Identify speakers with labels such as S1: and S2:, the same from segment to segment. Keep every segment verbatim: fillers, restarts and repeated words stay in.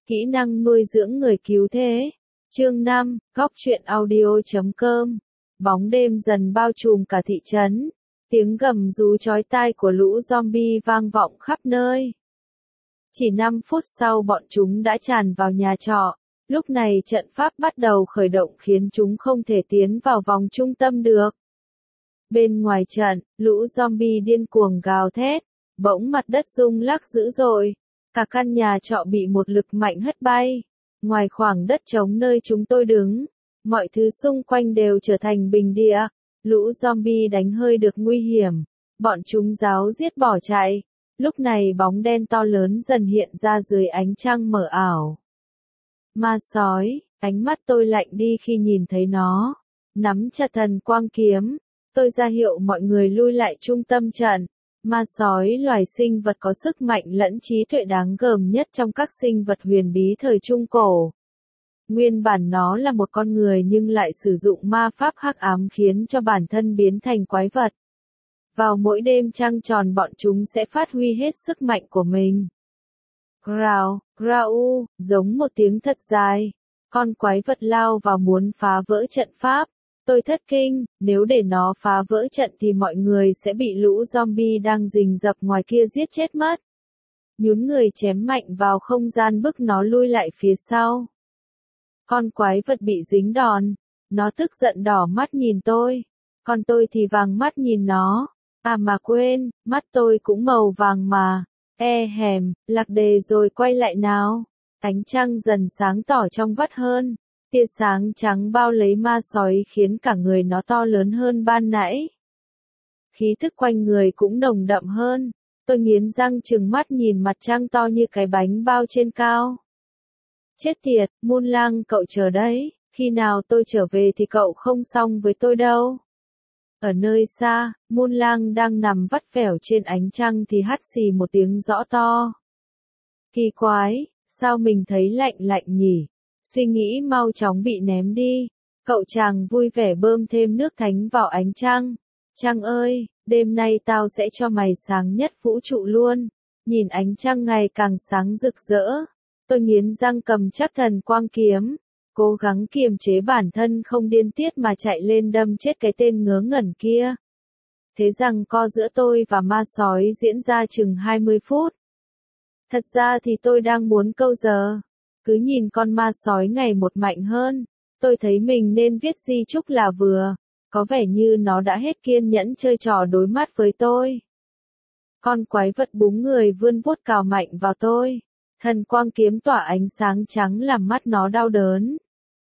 S1: Kỹ năng nuôi dưỡng người cứu thế. Chương năm, góc truyện audio chấm com. Bóng đêm dần bao trùm cả thị trấn. Tiếng gầm rú chói tai của lũ zombie vang vọng khắp nơi. Chỉ năm phút sau bọn chúng đã tràn vào nhà trọ. Lúc này trận pháp bắt đầu khởi động khiến chúng không thể tiến vào vòng trung tâm được. Bên ngoài trận, lũ zombie điên cuồng gào thét. Bỗng mặt đất rung lắc dữ dội. Cả căn nhà trọ bị một lực mạnh hất bay. Ngoài khoảng đất trống nơi chúng tôi đứng, mọi thứ xung quanh đều trở thành bình địa. Lũ zombie đánh hơi được nguy hiểm. Bọn chúng ráo riết bỏ chạy. Lúc này bóng đen to lớn dần hiện ra dưới ánh trăng mờ ảo. Ma sói, ánh mắt tôi lạnh đi khi nhìn thấy nó. Nắm chặt thần quang kiếm, tôi ra hiệu mọi người lui lại trung tâm trận. Ma sói loài sinh vật có sức mạnh lẫn trí tuệ đáng gờm nhất trong các sinh vật huyền bí thời Trung Cổ. Nguyên bản nó là một con người nhưng lại sử dụng ma pháp hắc ám khiến cho bản thân biến thành quái vật. Vào mỗi đêm trăng tròn bọn chúng sẽ phát huy hết sức mạnh của mình. Growl, growl, giống một tiếng thật dài. Con quái vật lao vào muốn phá vỡ trận pháp. Tôi thất kinh, nếu để nó phá vỡ trận thì mọi người sẽ bị lũ zombie đang rình rập ngoài kia giết chết mất. Nhún người chém mạnh vào không gian bức nó lui lại phía sau. Con quái vật bị dính đòn. Nó tức giận đỏ mắt nhìn tôi. Còn tôi thì vàng mắt nhìn nó. À mà quên, mắt tôi cũng màu vàng mà. E hèm, lạc đề rồi quay lại nào. Ánh trăng dần sáng tỏ trong vắt hơn. Tia sáng trắng bao lấy ma sói khiến cả người nó to lớn hơn ban nãy. Khí thức quanh người cũng nồng đậm hơn. Tôi nghiến răng trừng mắt nhìn mặt trăng to như cái bánh bao trên cao. Chết tiệt, Moon Lang cậu chờ đấy, khi nào tôi trở về thì cậu không xong với tôi đâu. Ở nơi xa, Moon Lang đang nằm vắt vẻo trên ánh trăng thì hắt xì một tiếng rõ to. Kỳ quái, sao mình thấy lạnh lạnh nhỉ? Suy nghĩ mau chóng bị ném đi. Cậu chàng vui vẻ bơm thêm nước thánh vào ánh trăng. Trăng ơi, đêm nay tao sẽ cho mày sáng nhất vũ trụ luôn. Nhìn ánh trăng ngày càng sáng rực rỡ. Tôi nghiến răng cầm chắc thần quang kiếm. Cố gắng kiềm chế bản thân không điên tiết mà chạy lên đâm chết cái tên ngớ ngẩn kia. Thế rằng co giữa tôi và ma sói diễn ra chừng hai mươi phút. Thật ra thì tôi đang muốn câu giờ. Cứ nhìn con ma sói ngày một mạnh hơn, tôi thấy mình nên viết di chúc là vừa, có vẻ như nó đã hết kiên nhẫn chơi trò đối mắt với tôi. Con quái vật búng người vươn vuốt cào mạnh vào tôi, thần quang kiếm tỏa ánh sáng trắng làm mắt nó đau đớn.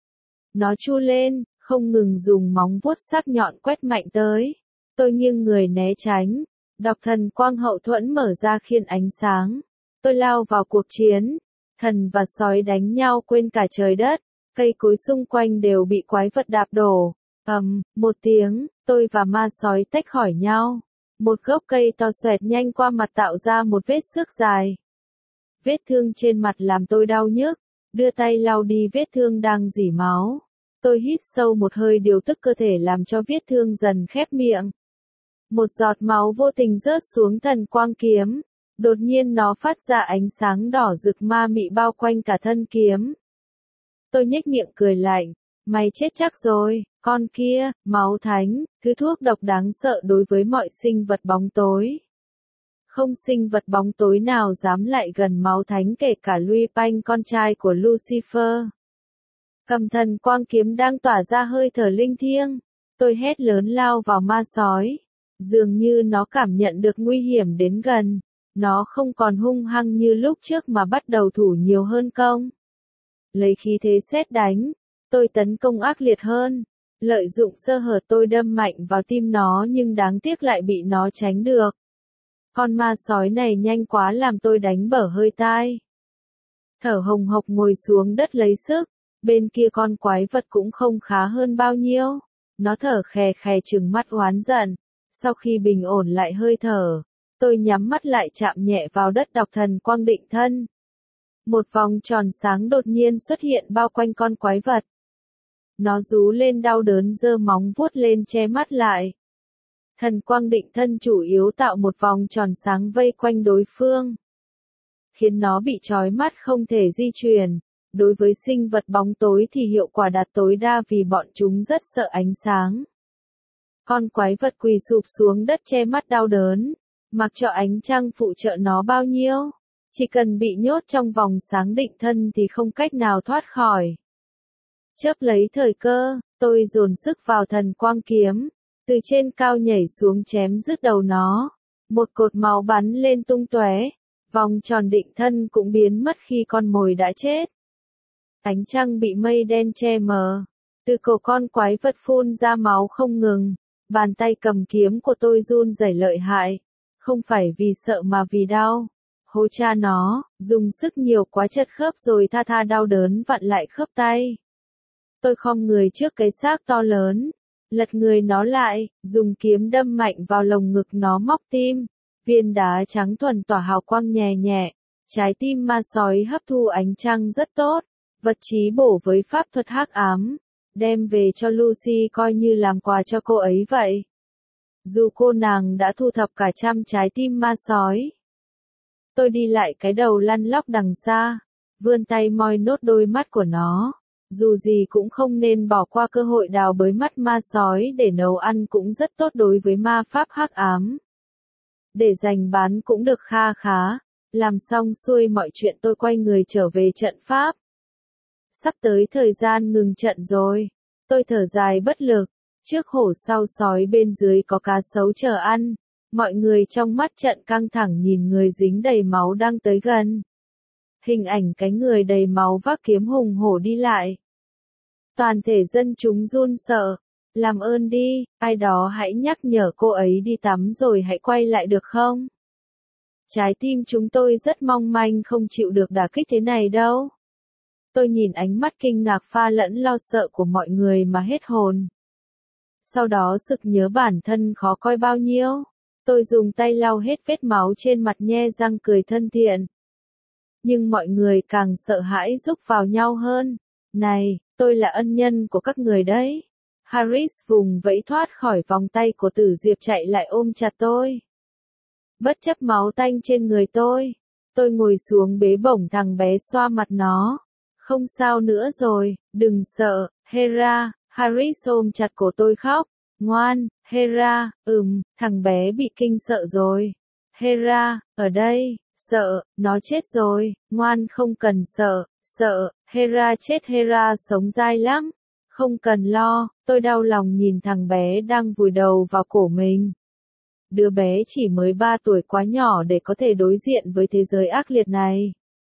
S1: Nó chu lên, không ngừng dùng móng vuốt sắc nhọn quét mạnh tới, tôi nghiêng người né tránh, đọc thần quang hậu thuẫn mở ra khiên ánh sáng, tôi lao vào cuộc chiến. Thần và sói đánh nhau quên cả trời đất, cây cối xung quanh đều bị quái vật đạp đổ. Ầm, um, một tiếng, tôi và ma sói tách khỏi nhau. Một gốc cây to xoẹt nhanh qua mặt tạo ra một vết xước dài. Vết thương trên mặt làm tôi đau nhức, đưa tay lau đi vết thương đang rỉ máu. Tôi hít sâu một hơi điều tức cơ thể làm cho vết thương dần khép miệng. Một giọt máu vô tình rớt xuống thần quang kiếm. Đột nhiên nó phát ra ánh sáng đỏ rực ma mị bao quanh cả thân kiếm. Tôi nhếch miệng cười lạnh, mày chết chắc rồi, con kia, máu thánh, thứ thuốc độc đáng sợ đối với mọi sinh vật bóng tối. Không sinh vật bóng tối nào dám lại gần máu thánh kể cả Lui Panh con trai của Lucifer. Cầm thần quang kiếm đang tỏa ra hơi thở linh thiêng, tôi hét lớn lao vào ma sói. Dường như nó cảm nhận được nguy hiểm đến gần. Nó không còn hung hăng như lúc trước mà bắt đầu thủ nhiều hơn công. Lấy khí thế sét đánh, tôi tấn công ác liệt hơn. Lợi dụng sơ hở tôi đâm mạnh vào tim nó nhưng đáng tiếc lại bị nó tránh được. Con ma sói này nhanh quá làm tôi đánh bở hơi tai. Thở hồng hộc ngồi xuống đất lấy sức, bên kia con quái vật cũng không khá hơn bao nhiêu. Nó thở khè khè trừng mắt oán giận. Sau khi bình ổn lại hơi thở, tôi nhắm mắt lại chạm nhẹ vào đất đọc thần quang định thân. Một vòng tròn sáng đột nhiên xuất hiện bao quanh con quái vật. Nó rú lên đau đớn giơ móng vuốt lên che mắt lại. Thần quang định thân chủ yếu tạo một vòng tròn sáng vây quanh đối phương. khiến nó bị chói mắt không thể di chuyển. Đối với sinh vật bóng tối thì hiệu quả đạt tối đa vì bọn chúng rất sợ ánh sáng. Con quái vật quỳ sụp xuống đất che mắt đau đớn, mặc cho ánh trăng phụ trợ nó bao nhiêu. Chỉ cần bị nhốt trong vòng sáng định thân thì không cách nào thoát khỏi. Chớp lấy thời cơ, tôi dồn sức vào thần quang kiếm, từ trên cao nhảy xuống chém dứt đầu nó. Một cột máu bắn lên tung tóe, vòng tròn định thân cũng biến mất khi con mồi đã chết. Ánh trăng bị mây đen che mờ, từ cổ con quái vật phun ra máu không ngừng. Bàn tay cầm kiếm của tôi run rẩy lợi hại, không phải vì sợ mà vì đau. Hô cha nó, dùng sức nhiều quá chật khớp rồi tha tha đau đớn vặn lại khớp tay. Tôi khom người trước cái xác to lớn, lật người nó lại, dùng kiếm đâm mạnh vào lồng ngực nó móc tim. Viên đá trắng thuần tỏa hào quang nhẹ nhẹ, trái tim ma sói hấp thu ánh trăng rất tốt, vật trí bổ với pháp thuật hắc ám. Đem về cho Lucy coi như làm quà cho cô ấy vậy. Dù cô nàng đã thu thập cả trăm trái tim ma sói. Tôi đi lại cái đầu lăn lóc đằng xa, vươn tay moi nốt đôi mắt của nó. Dù gì cũng không nên bỏ qua cơ hội đào bới mắt ma sói để nấu ăn cũng rất tốt đối với ma pháp hắc ám. Để dành bán cũng được kha khá. Làm xong xuôi mọi chuyện tôi quay người trở về trận pháp. Sắp tới thời gian ngừng trận rồi. Tôi thở dài bất lực. Trước hổ sau sói bên dưới có cá sấu chờ ăn. Mọi người trong mắt trận căng thẳng nhìn người dính đầy máu đang tới gần. Hình ảnh cái người đầy máu vác kiếm hùng hổ đi lại. Toàn thể dân chúng run sợ. Làm ơn đi, ai đó hãy nhắc nhở cô ấy đi tắm rồi hãy quay lại được không? Trái tim chúng tôi rất mong manh không chịu được đả kích thế này đâu. Tôi nhìn ánh mắt kinh ngạc pha lẫn lo sợ của mọi người mà hết hồn. Sau đó sực nhớ bản thân khó coi bao nhiêu. Tôi dùng tay lau hết vết máu trên mặt nhe răng cười thân thiện. Nhưng mọi người càng sợ hãi rúc vào nhau hơn. Này, tôi là ân nhân của các người đấy. Harris vùng vẫy thoát khỏi vòng tay của Tử Diệp chạy lại ôm chặt tôi. Bất chấp máu tanh trên người tôi, tôi ngồi xuống bế bổng thằng bé xoa mặt nó. Không sao nữa rồi, đừng sợ, Hera. Harris ôm chặt cổ tôi khóc. Ngoan, Hera, ừm, thằng bé bị kinh sợ rồi. Hera, ở đây, sợ, nó chết rồi, ngoan không cần sợ, sợ, Hera chết Hera sống dai lắm. Không cần lo, tôi đau lòng nhìn thằng bé đang vùi đầu vào cổ mình. Đứa bé chỉ mới ba tuổi quá nhỏ để có thể đối diện với thế giới ác liệt này.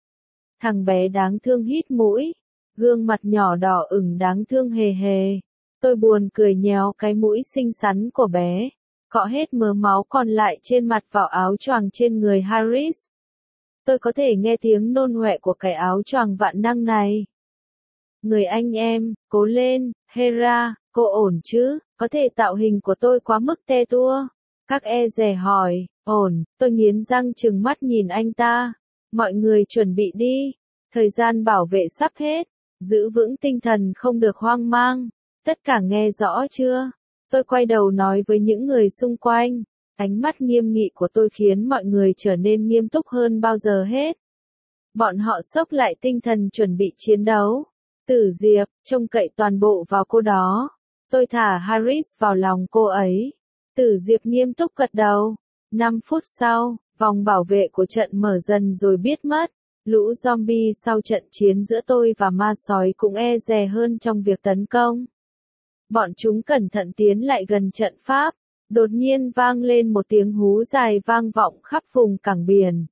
S1: Thằng bé đáng thương hít mũi, gương mặt nhỏ đỏ ửng đáng thương hề hề. Tôi buồn cười nhéo cái mũi xinh xắn của bé, cọ hết mớ máu còn lại trên mặt vào áo choàng trên người Harris. Tôi có thể nghe tiếng nôn ọe của cái áo choàng vạn năng này. Người anh em, cố lên, Hera, cô ổn chứ, có thể tạo hình của tôi quá mức te tua. Các e dè hỏi, ổn, tôi nghiến răng trừng mắt nhìn anh ta. Mọi người chuẩn bị đi, thời gian bảo vệ sắp hết, giữ vững tinh thần không được hoang mang. Tất cả nghe rõ chưa? Tôi quay đầu nói với những người xung quanh. Ánh mắt nghiêm nghị của tôi khiến mọi người trở nên nghiêm túc hơn bao giờ hết. Bọn họ xốc lại tinh thần chuẩn bị chiến đấu. Tử Diệp, trông cậy toàn bộ vào cô đó. Tôi thả Harris vào lòng cô ấy. Tử Diệp nghiêm túc gật đầu. Năm phút sau, vòng bảo vệ của trận mở dần rồi biết mất. Lũ zombie sau trận chiến giữa tôi và ma sói cũng e dè hơn trong việc tấn công. Bọn chúng cẩn thận tiến lại gần trận pháp. Đột nhiên vang lên một tiếng hú dài vang vọng khắp vùng cảng biển.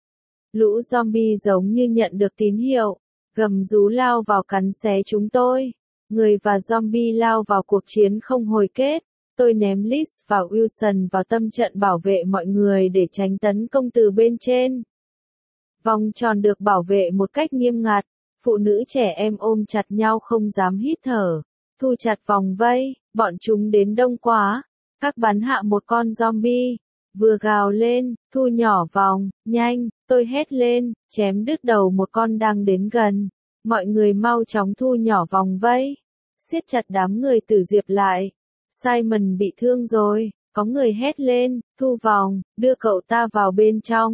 S1: Lũ zombie giống như nhận được tín hiệu. Gầm rú lao vào cắn xé chúng tôi. Người và zombie lao vào cuộc chiến không hồi kết. Tôi ném Liz và Wilson vào tâm trận bảo vệ mọi người để tránh tấn công từ bên trên. Vòng tròn được bảo vệ một cách nghiêm ngặt. Phụ nữ trẻ em ôm chặt nhau không dám hít thở. Thu chặt vòng vây, bọn chúng đến đông quá. Các bắn hạ một con zombie. Vừa gào lên, thu nhỏ vòng, nhanh, tôi hét lên, chém đứt đầu một con đang đến gần. Mọi người mau chóng thu nhỏ vòng vây. Siết chặt đám người Tử Diệp lại. Simon bị thương rồi, có người hét lên, thu vòng, đưa cậu ta vào bên trong.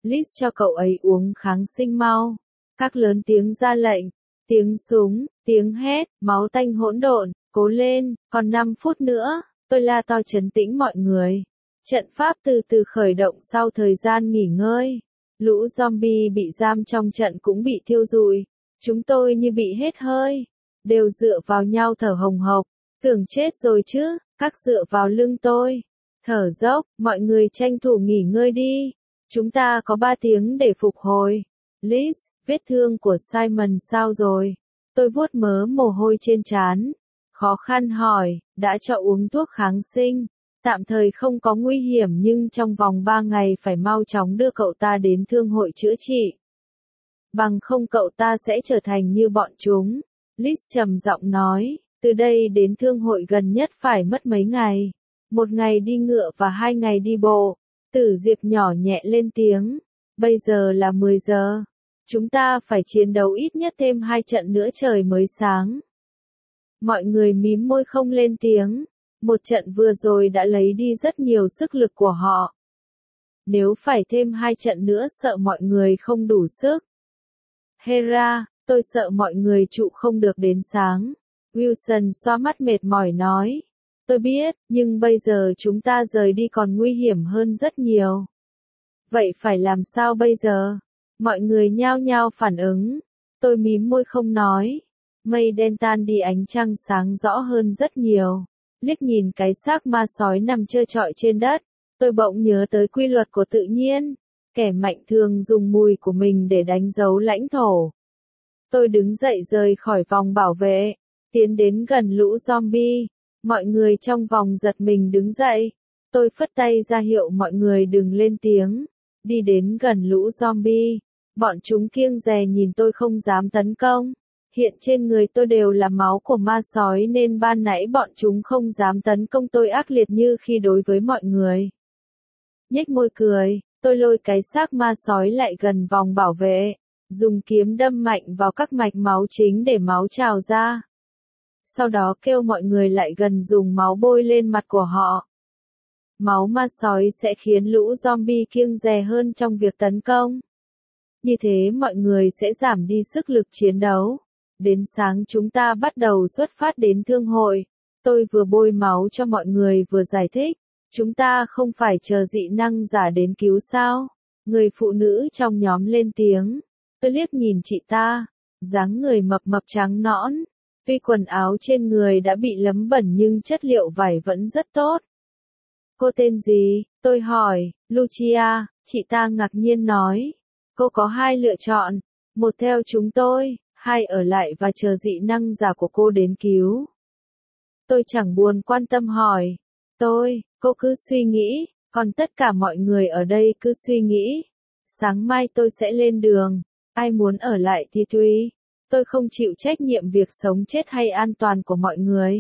S1: Liz cho cậu ấy uống kháng sinh mau. Các lớn tiếng ra lệnh, tiếng súng, tiếng hét, máu tanh hỗn độn, cố lên, còn năm phút nữa, tôi la to trấn tĩnh mọi người. Trận pháp từ từ khởi động sau thời gian nghỉ ngơi. Lũ zombie bị giam trong trận cũng bị thiêu rụi. Chúng tôi như bị hết hơi, đều dựa vào nhau thở hồng hộc, tưởng chết rồi chứ, các dựa vào lưng tôi. Thở dốc, mọi người tranh thủ nghỉ ngơi đi. Chúng ta có ba tiếng để phục hồi. Liz, vết thương của Simon sao rồi? Tôi vuốt mớ mồ hôi trên trán. Khó khăn hỏi, đã cho uống thuốc kháng sinh. Tạm thời không có nguy hiểm nhưng trong vòng ba ngày phải mau chóng đưa cậu ta đến thương hội chữa trị. Bằng không cậu ta sẽ trở thành như bọn chúng. Liz trầm giọng nói, từ đây đến thương hội gần nhất phải mất mấy ngày. Một ngày đi ngựa và hai ngày đi bộ. Tử Diệp nhỏ nhẹ lên tiếng. Bây giờ là mười giờ. Chúng ta phải chiến đấu ít nhất thêm hai trận nữa trời mới sáng. Mọi người mím môi không lên tiếng. Một trận vừa rồi đã lấy đi rất nhiều sức lực của họ. Nếu phải thêm hai trận nữa sợ mọi người không đủ sức. Hera, tôi sợ mọi người trụ không được đến sáng. Wilson xoa mắt mệt mỏi nói. Tôi biết, nhưng bây giờ chúng ta rời đi còn nguy hiểm hơn rất nhiều. Vậy phải làm sao bây giờ? Mọi người nhao nhao phản ứng. Tôi mím môi không nói. Mây đen tan đi ánh trăng sáng rõ hơn rất nhiều. Liếc nhìn cái xác ma sói nằm trơ trọi trên đất. Tôi bỗng nhớ tới quy luật của tự nhiên. Kẻ mạnh thường dùng mùi của mình để đánh dấu lãnh thổ. Tôi đứng dậy rời khỏi vòng bảo vệ. Tiến đến gần lũ zombie. Mọi người trong vòng giật mình đứng dậy. Tôi phất tay ra hiệu mọi người đừng lên tiếng. Đi đến gần lũ zombie. Bọn chúng kiêng dè nhìn tôi không dám tấn công. Hiện trên người tôi đều là máu của ma sói nên ban nãy bọn chúng không dám tấn công tôi ác liệt như khi đối với mọi người. Nhếch môi cười, tôi lôi cái xác ma sói lại gần vòng bảo vệ. Dùng kiếm đâm mạnh vào các mạch máu chính để máu trào ra. Sau đó kêu mọi người lại gần dùng máu bôi lên mặt của họ. Máu ma sói sẽ khiến lũ zombie kiêng dè hơn trong việc tấn công. Như thế mọi người sẽ giảm đi sức lực chiến đấu. Đến sáng chúng ta bắt đầu xuất phát đến thương hội. Tôi vừa bôi máu cho mọi người vừa giải thích. Chúng ta không phải chờ dị năng giả đến cứu sao? Người phụ nữ trong nhóm lên tiếng. Tôi liếc nhìn chị ta. Dáng người mập mập trắng nõn. Tuy quần áo trên người đã bị lấm bẩn nhưng chất liệu vải vẫn rất tốt. Cô tên gì? Tôi hỏi. Lucia, chị ta ngạc nhiên nói. Cô có hai lựa chọn. Một theo chúng tôi, hai ở lại và chờ dị năng giả của cô đến cứu. Tôi chẳng buồn quan tâm hỏi. Tôi, cô cứ suy nghĩ, còn tất cả mọi người ở đây cứ suy nghĩ. Sáng mai tôi sẽ lên đường. Ai muốn ở lại thì tùy. Tôi không chịu trách nhiệm việc sống chết hay an toàn của mọi người.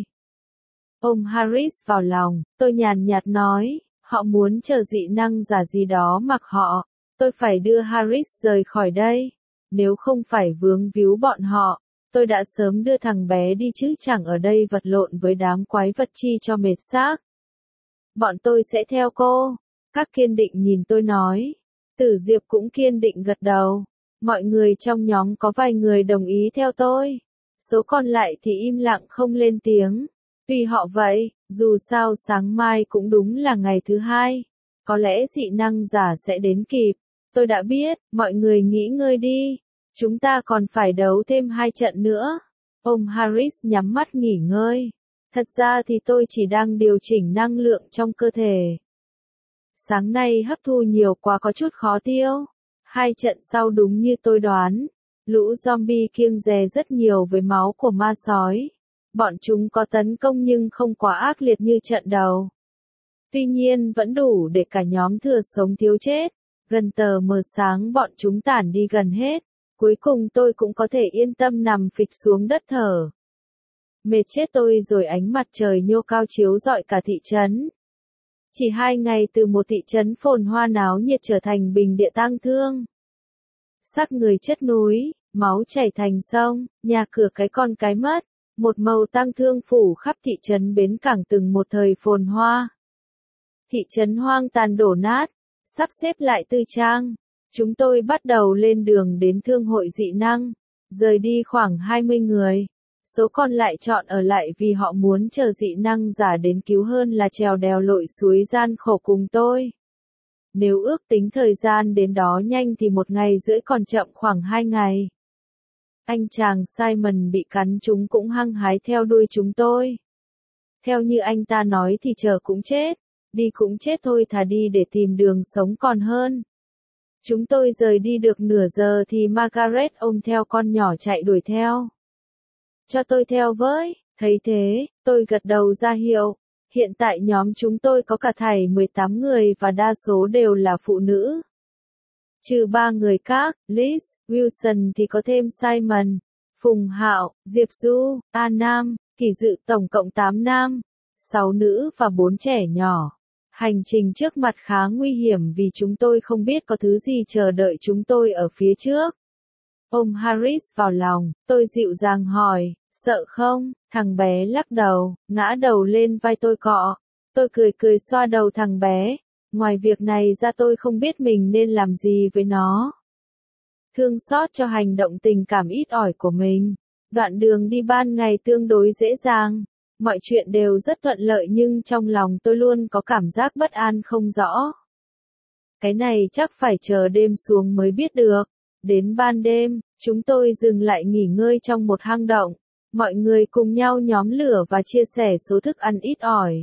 S1: Ôm Harris vào lòng, tôi nhàn nhạt nói, họ muốn chờ dị năng giả gì đó mặc họ. Tôi phải đưa Harris rời khỏi đây. Nếu không phải vướng víu bọn họ, tôi đã sớm đưa thằng bé đi chứ chẳng ở đây vật lộn với đám quái vật chi cho mệt xác. Bọn tôi sẽ theo cô. Các kiên định nhìn tôi nói. Tử Diệp cũng kiên định gật đầu. Mọi người trong nhóm có vài người đồng ý theo tôi. Số còn lại thì im lặng không lên tiếng. Tùy họ vậy, dù sao sáng mai cũng đúng là ngày thứ hai. Có lẽ dị năng giả sẽ đến kịp. Tôi đã biết, mọi người nghỉ ngơi đi. Chúng ta còn phải đấu thêm hai trận nữa. Ông Harris nhắm mắt nghỉ ngơi. Thật ra thì tôi chỉ đang điều chỉnh năng lượng trong cơ thể. Sáng nay hấp thu nhiều quá có chút khó tiêu. Hai trận sau đúng như tôi đoán. Lũ zombie kiêng dè rất nhiều với máu của ma sói. Bọn chúng có tấn công nhưng không quá ác liệt như trận đầu. Tuy nhiên vẫn đủ để cả nhóm thừa sống thiếu chết. Gần tờ mờ sáng bọn chúng tản đi gần hết. Cuối cùng tôi cũng có thể yên tâm nằm phịch xuống đất thở. Mệt chết tôi rồi ánh mặt trời nhô cao chiếu rọi cả thị trấn. Chỉ hai ngày từ một thị trấn phồn hoa náo nhiệt trở thành bình địa tang thương. Xác người chất núi, máu chảy thành sông, nhà cửa cái con cái mất. Một màu tang thương phủ khắp thị trấn bến cảng từng một thời phồn hoa. Thị trấn hoang tàn đổ nát, sắp xếp lại tư trang. Chúng tôi bắt đầu lên đường đến Thương hội dị năng, rời đi khoảng hai mươi người. Số còn lại chọn ở lại vì họ muốn chờ dị năng giả đến cứu hơn là trèo đèo lội suối gian khổ cùng tôi. Nếu ước tính thời gian đến đó nhanh thì một ngày rưỡi, còn chậm khoảng hai ngày. Anh chàng Simon bị cắn chúng cũng hăng hái theo đuôi chúng tôi. Theo như anh ta nói thì chờ cũng chết, đi cũng chết thôi, thà đi để tìm đường sống còn hơn. Chúng tôi rời đi được nửa giờ thì Margaret ôm theo con nhỏ chạy đuổi theo. Cho tôi theo với, thấy thế, tôi gật đầu ra hiệu. Hiện tại nhóm chúng tôi có cả thảy mười tám người và đa số đều là phụ nữ. Trừ ba người khác, Liz, Wilson thì có thêm Simon, Phùng Hạo, Diệp Du, A Nam, Kỳ Dự, tổng cộng tám nam, sáu nữ và bốn trẻ nhỏ. Hành trình trước mặt khá nguy hiểm vì chúng tôi không biết có thứ gì chờ đợi chúng tôi ở phía trước. Ôm Harris vào lòng, tôi dịu dàng hỏi, sợ không? Thằng bé lắc đầu, ngã đầu lên vai tôi cọ. Tôi cười cười xoa đầu thằng bé. Ngoài việc này ra tôi không biết mình nên làm gì với nó. Thương xót cho hành động tình cảm ít ỏi của mình. Đoạn đường đi ban ngày tương đối dễ dàng. Mọi chuyện đều rất thuận lợi nhưng trong lòng tôi luôn có cảm giác bất an không rõ. Cái này chắc phải chờ đêm xuống mới biết được. Đến ban đêm, chúng tôi dừng lại nghỉ ngơi trong một hang động. Mọi người cùng nhau nhóm lửa và chia sẻ số thức ăn ít ỏi.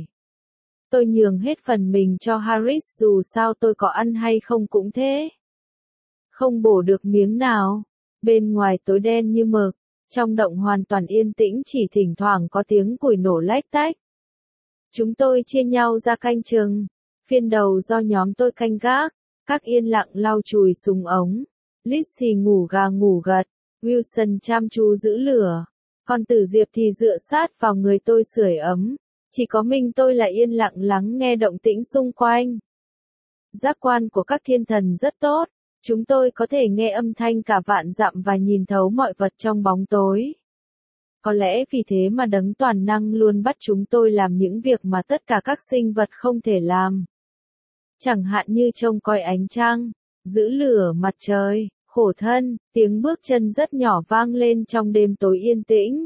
S1: Tôi nhường hết phần mình cho Harris, dù sao tôi có ăn hay không cũng thế. Không bổ được miếng nào. Bên ngoài tối đen như mực, trong động hoàn toàn yên tĩnh, chỉ thỉnh thoảng có tiếng củi nổ lách tách. Chúng tôi chia nhau ra canh chừng. Phiên đầu do nhóm tôi canh gác, các yên lặng lau chùi súng ống. Liz thì ngủ gà ngủ gật, Wilson chăm chú giữ lửa. Còn Tử Diệp thì dựa sát vào người tôi sưởi ấm. Chỉ có mình tôi là yên lặng lắng nghe động tĩnh xung quanh. Giác quan của các thiên thần rất tốt. Chúng tôi có thể nghe âm thanh cả vạn dặm và nhìn thấu mọi vật trong bóng tối. Có lẽ vì thế mà Đấng Toàn Năng luôn bắt chúng tôi làm những việc mà tất cả các sinh vật không thể làm. Chẳng hạn như trông coi ánh trăng, giữ lửa mặt trời, khổ thân, tiếng bước chân rất nhỏ vang lên trong đêm tối yên tĩnh.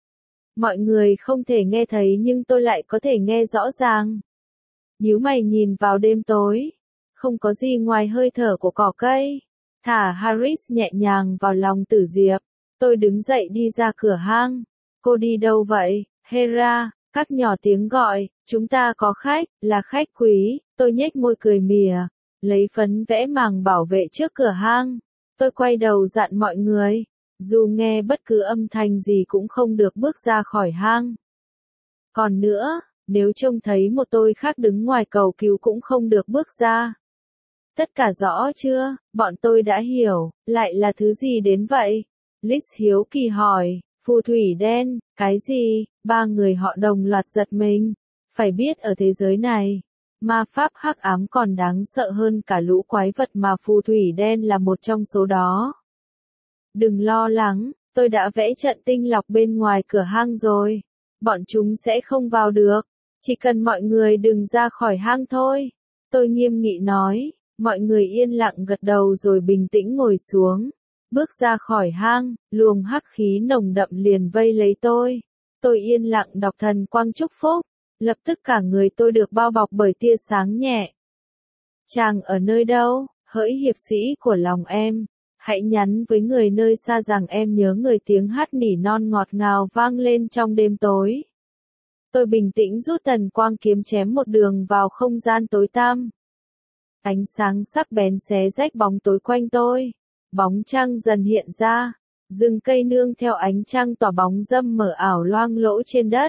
S1: Mọi người không thể nghe thấy nhưng tôi lại có thể nghe rõ ràng. Nhíu mày nhìn vào đêm tối. Không có gì ngoài hơi thở của cỏ cây. Thả Harris nhẹ nhàng vào lòng Tử Diệp. Tôi đứng dậy đi ra cửa hang. Cô đi đâu vậy, Hera? Các nhỏ tiếng gọi. Chúng ta có khách, là khách quý. Tôi nhếch môi cười mỉa. Lấy phấn vẽ màng bảo vệ trước cửa hang. Tôi quay đầu dặn mọi người. Dù nghe bất cứ âm thanh gì cũng không được bước ra khỏi hang. Còn nữa, nếu trông thấy một tôi khác đứng ngoài cầu cứu cũng không được bước ra. Tất cả rõ chưa? Bọn tôi đã hiểu, lại là thứ gì đến vậy? Liz hiếu kỳ hỏi, phù thủy đen, cái gì? Ba người họ đồng loạt giật mình. Phải biết ở thế giới này, ma pháp hắc ám còn đáng sợ hơn cả lũ quái vật mà phù thủy đen là một trong số đó. Đừng lo lắng, tôi đã vẽ trận tinh lọc bên ngoài cửa hang rồi. Bọn chúng sẽ không vào được. Chỉ cần mọi người đừng ra khỏi hang thôi. Tôi nghiêm nghị nói. Mọi người yên lặng gật đầu rồi bình tĩnh ngồi xuống. Bước ra khỏi hang, luồng hắc khí nồng đậm liền vây lấy tôi. Tôi yên lặng đọc thần quang chúc phúc. Lập tức cả người tôi được bao bọc bởi tia sáng nhẹ. Chàng ở nơi đâu, hỡi hiệp sĩ của lòng em? Hãy nhắn với người nơi xa rằng em nhớ người, tiếng hát nỉ non ngọt ngào vang lên trong đêm tối. Tôi bình tĩnh rút thần quang kiếm chém một đường vào không gian tối tăm. Ánh sáng sắc bén xé rách bóng tối quanh tôi. Bóng trăng dần hiện ra. Rừng cây nương theo ánh trăng tỏa bóng râm mở ảo loang lỗ trên đất.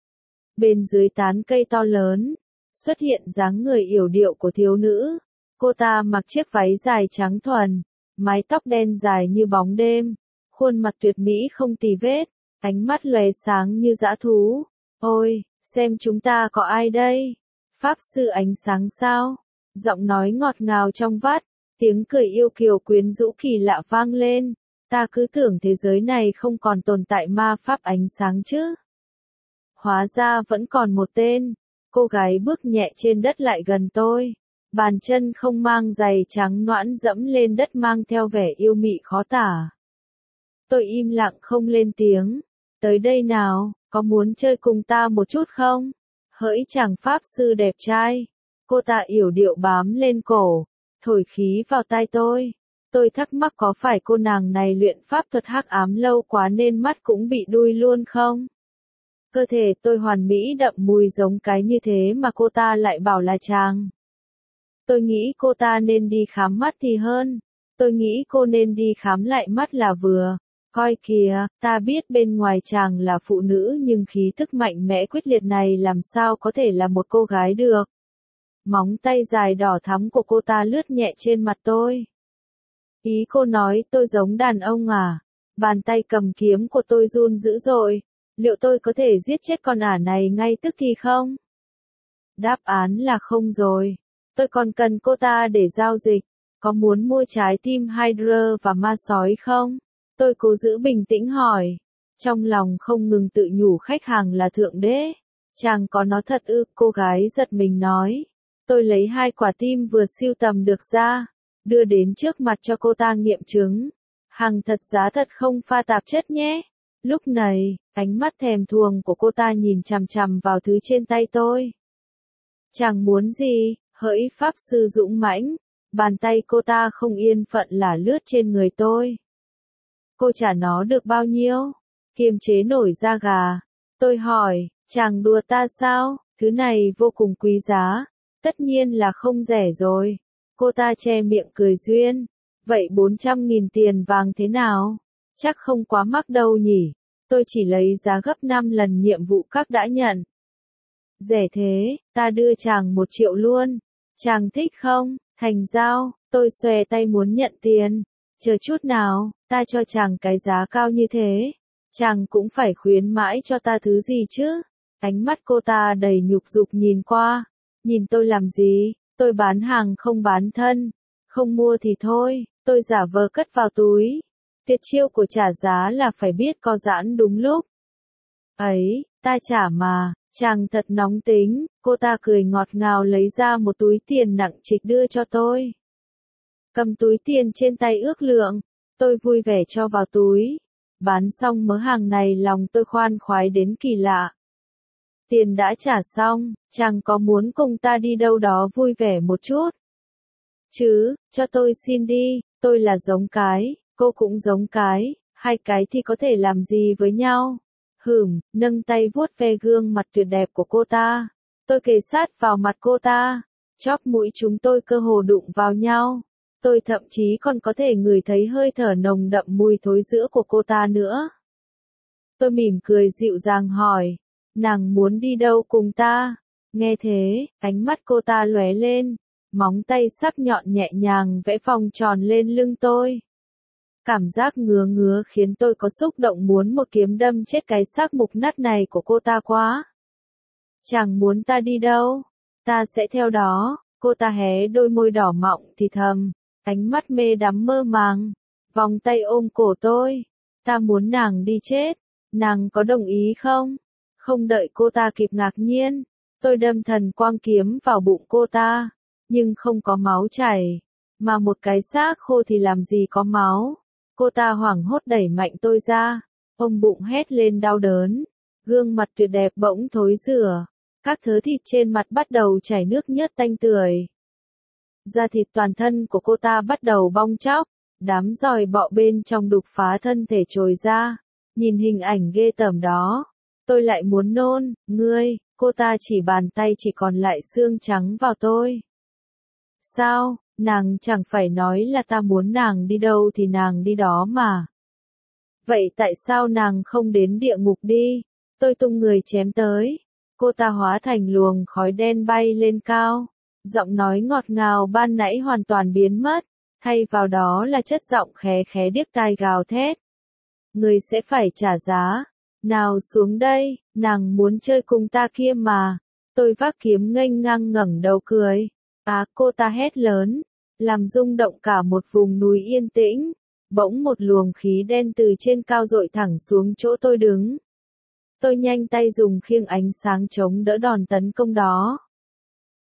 S1: Bên dưới tán cây to lớn, xuất hiện dáng người yểu điệu của thiếu nữ. Cô ta mặc chiếc váy dài trắng thuần, mái tóc đen dài như bóng đêm, khuôn mặt tuyệt mỹ không tì vết, ánh mắt lóe sáng như dã thú. Ôi, xem chúng ta có ai đây? Pháp sư ánh sáng sao? Giọng nói ngọt ngào trong vắt, tiếng cười yêu kiều quyến rũ kỳ lạ vang lên. Ta cứ tưởng thế giới này không còn tồn tại ma pháp ánh sáng chứ. Hóa ra vẫn còn một tên. Cô gái bước nhẹ trên đất lại gần tôi. Bàn chân không mang giày trắng nõn dẫm lên đất mang theo vẻ yêu mị khó tả. Tôi im lặng không lên tiếng. Tới đây nào, có muốn chơi cùng ta một chút không? Hỡi chàng pháp sư đẹp trai. Cô ta yểu điệu bám lên cổ, thổi khí vào tai tôi. Tôi thắc mắc có phải cô nàng này luyện pháp thuật hắc ám lâu quá nên mắt cũng bị đui luôn không? Cơ thể tôi hoàn mỹ đậm mùi giống cái như thế mà cô ta lại bảo là chàng. Tôi nghĩ cô ta nên đi khám mắt thì hơn. Tôi nghĩ cô nên đi khám lại mắt là vừa. Coi kìa, ta biết bên ngoài chàng là phụ nữ nhưng khí tức mạnh mẽ quyết liệt này làm sao có thể là một cô gái được. Móng tay dài đỏ thắm của cô ta lướt nhẹ trên mặt tôi. Ý cô nói tôi giống đàn ông à? Bàn tay cầm kiếm của tôi run dữ dội. Liệu tôi có thể giết chết con ả này ngay tức thì không? Đáp án là không rồi. Tôi còn cần cô ta để giao dịch. Có muốn mua trái tim Hydra và ma sói không? Tôi cố giữ bình tĩnh hỏi. Trong lòng không ngừng tự nhủ khách hàng là thượng đế. Chàng có nó thật ư? Cô gái giật mình nói. Tôi lấy hai quả tim vừa sưu tầm được ra, đưa đến trước mặt cho cô ta nghiệm chứng. Hàng thật giá thật không pha tạp chất nhé. Lúc này, ánh mắt thèm thuồng của cô ta nhìn chằm chằm vào thứ trên tay tôi. Chàng muốn gì? Hỡi pháp sư dũng mãnh. Bàn tay cô ta không yên phận là lướt trên người tôi. Cô trả nó được bao nhiêu? Kiềm chế nổi da gà. Tôi hỏi, chàng đùa ta sao? Thứ này vô cùng quý giá. Tất nhiên là không rẻ rồi. Cô ta che miệng cười duyên. Vậy bốn trăm nghìn tiền vàng thế nào? Chắc không quá mắc đâu nhỉ. Tôi chỉ lấy giá gấp năm lần nhiệm vụ các đã nhận. Rẻ thế, ta đưa chàng một triệu luôn. Chàng thích không? Thành giao, tôi xòe tay muốn nhận tiền. Chờ chút nào, ta cho chàng cái giá cao như thế. Chàng cũng phải khuyến mãi cho ta thứ gì chứ? Ánh mắt cô ta đầy nhục dục nhìn qua. Nhìn tôi làm gì? Tôi bán hàng không bán thân. Không mua thì thôi, tôi giả vờ cất vào túi. Tuyệt chiêu của trả giá là phải biết co giãn đúng lúc. Ấy, ta trả mà, chàng thật nóng tính. Cô ta cười ngọt ngào lấy ra một túi tiền nặng trịch đưa cho tôi. Cầm túi tiền trên tay ước lượng, tôi vui vẻ cho vào túi. Bán xong mớ hàng này lòng tôi khoan khoái đến kỳ lạ. Tiền đã trả xong, chàng có muốn cùng ta đi đâu đó vui vẻ một chút? Chứ, cho tôi xin đi, tôi là giống cái, cô cũng giống cái, hai cái thì có thể làm gì với nhau? Hửm, nâng tay vuốt ve gương mặt tuyệt đẹp của cô ta. Tôi kề sát vào mặt cô ta, chóp mũi chúng tôi cơ hồ đụng vào nhau. Tôi thậm chí còn có thể ngửi thấy hơi thở nồng đậm mùi thối giữa của cô ta nữa. Tôi mỉm cười dịu dàng hỏi, nàng muốn đi đâu cùng ta? Nghe thế, ánh mắt cô ta lóe lên, móng tay sắc nhọn nhẹ nhàng vẽ vòng tròn lên lưng tôi. Cảm giác ngứa ngứa khiến tôi có xúc động muốn một kiếm đâm chết cái xác mục nát này của cô ta quá. Chàng muốn ta đi đâu? Ta sẽ theo đó. Cô ta hé đôi môi đỏ mọng thì thầm, ánh mắt mê đắm mơ màng, vòng tay ôm cổ tôi. Ta muốn nàng đi chết. Nàng có đồng ý không? Không đợi cô ta kịp ngạc nhiên, tôi đâm thần quang kiếm vào bụng cô ta, nhưng không có máu chảy, mà một cái xác khô thì làm gì có máu. Cô ta hoảng hốt đẩy mạnh tôi ra, ôm bụng hét lên đau đớn, gương mặt tuyệt đẹp bỗng thối rữa, các thớ thịt trên mặt bắt đầu chảy nước nhớt tanh tưởi. Da thịt toàn thân của cô ta bắt đầu bong tróc, đám giòi bọ bên trong đục phá thân thể trồi ra. Nhìn hình ảnh ghê tởm đó, tôi lại muốn nôn. Ngươi, cô ta chỉ bàn tay chỉ còn lại xương trắng vào tôi. Sao, nàng chẳng phải nói là ta muốn nàng đi đâu thì nàng đi đó mà. Vậy tại sao nàng không đến địa ngục đi? Tôi tung người chém tới. Cô ta hóa thành luồng khói đen bay lên cao. Giọng nói ngọt ngào ban nãy hoàn toàn biến mất. Thay vào đó là chất giọng khé khé điếc tai gào thét. Người sẽ phải trả giá. Nào xuống đây, nàng muốn chơi cùng ta kia mà. Tôi vác kiếm nghênh ngang ngẩng đầu cười. À, cô ta hét lớn, làm rung động cả một vùng núi yên tĩnh. Bỗng một luồng khí đen từ trên cao dội thẳng xuống chỗ tôi đứng. Tôi nhanh tay dùng khiêng ánh sáng chống đỡ đòn tấn công đó.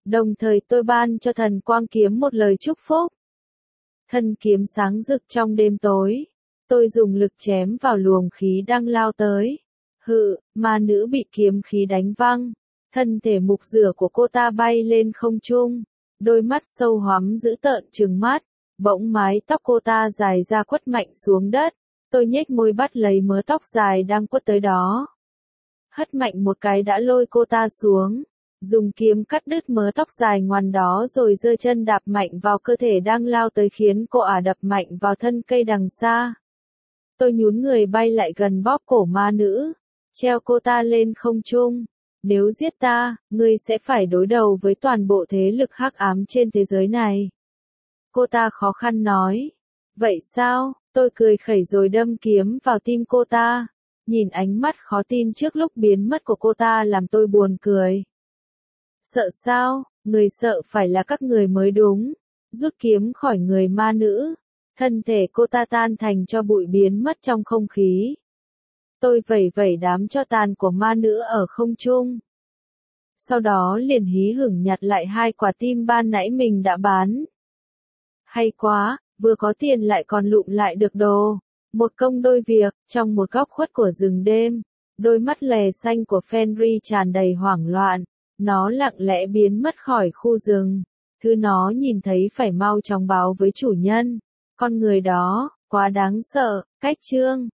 S1: Đồng thời tôi ban cho thần quang kiếm một lời chúc phúc. Thân kiếm sáng rực trong đêm tối. Tôi dùng lực chém vào luồng khí đang lao tới. Hự, ma nữ bị kiếm khí đánh văng. Thân thể mục rửa của cô ta bay lên không trung. Đôi mắt sâu hoắm dữ tợn trừng mắt. Bỗng mái tóc cô ta dài ra quất mạnh xuống đất. Tôi nhếch môi bắt lấy mớ tóc dài đang quất tới đó. Hất mạnh một cái đã lôi cô ta xuống. Dùng kiếm cắt đứt mớ tóc dài ngoằn đó rồi giơ chân đạp mạnh vào cơ thể đang lao tới khiến cô ả đập mạnh vào thân cây đằng xa. Tôi nhún người bay lại gần bóp cổ ma nữ. Treo cô ta lên không trung. Nếu giết ta, ngươi sẽ phải đối đầu với toàn bộ thế lực hắc ám trên thế giới này. Cô ta khó khăn nói. Vậy sao? Tôi cười khẩy rồi đâm kiếm vào tim cô ta. Nhìn ánh mắt khó tin trước lúc biến mất của cô ta làm tôi buồn cười. Sợ sao? Người sợ phải là các người mới đúng. Rút kiếm khỏi người ma nữ. Thân thể cô ta tan thành cho bụi biến mất trong không khí. Tôi vẩy vẩy đám tro tàn của ma nữ ở không trung. Sau đó liền hí hửng nhặt lại hai quả tim ban nãy mình đã bán. Hay quá, vừa có tiền lại còn lụm lại được đồ. Một công đôi việc, trong một góc khuất của rừng đêm. Đôi mắt lè xanh của Fenrir tràn đầy hoảng loạn. Nó lặng lẽ biến mất khỏi khu rừng. Thứ nó nhìn thấy phải mau chóng báo với chủ nhân. Con người đó, quá đáng sợ. Cách chương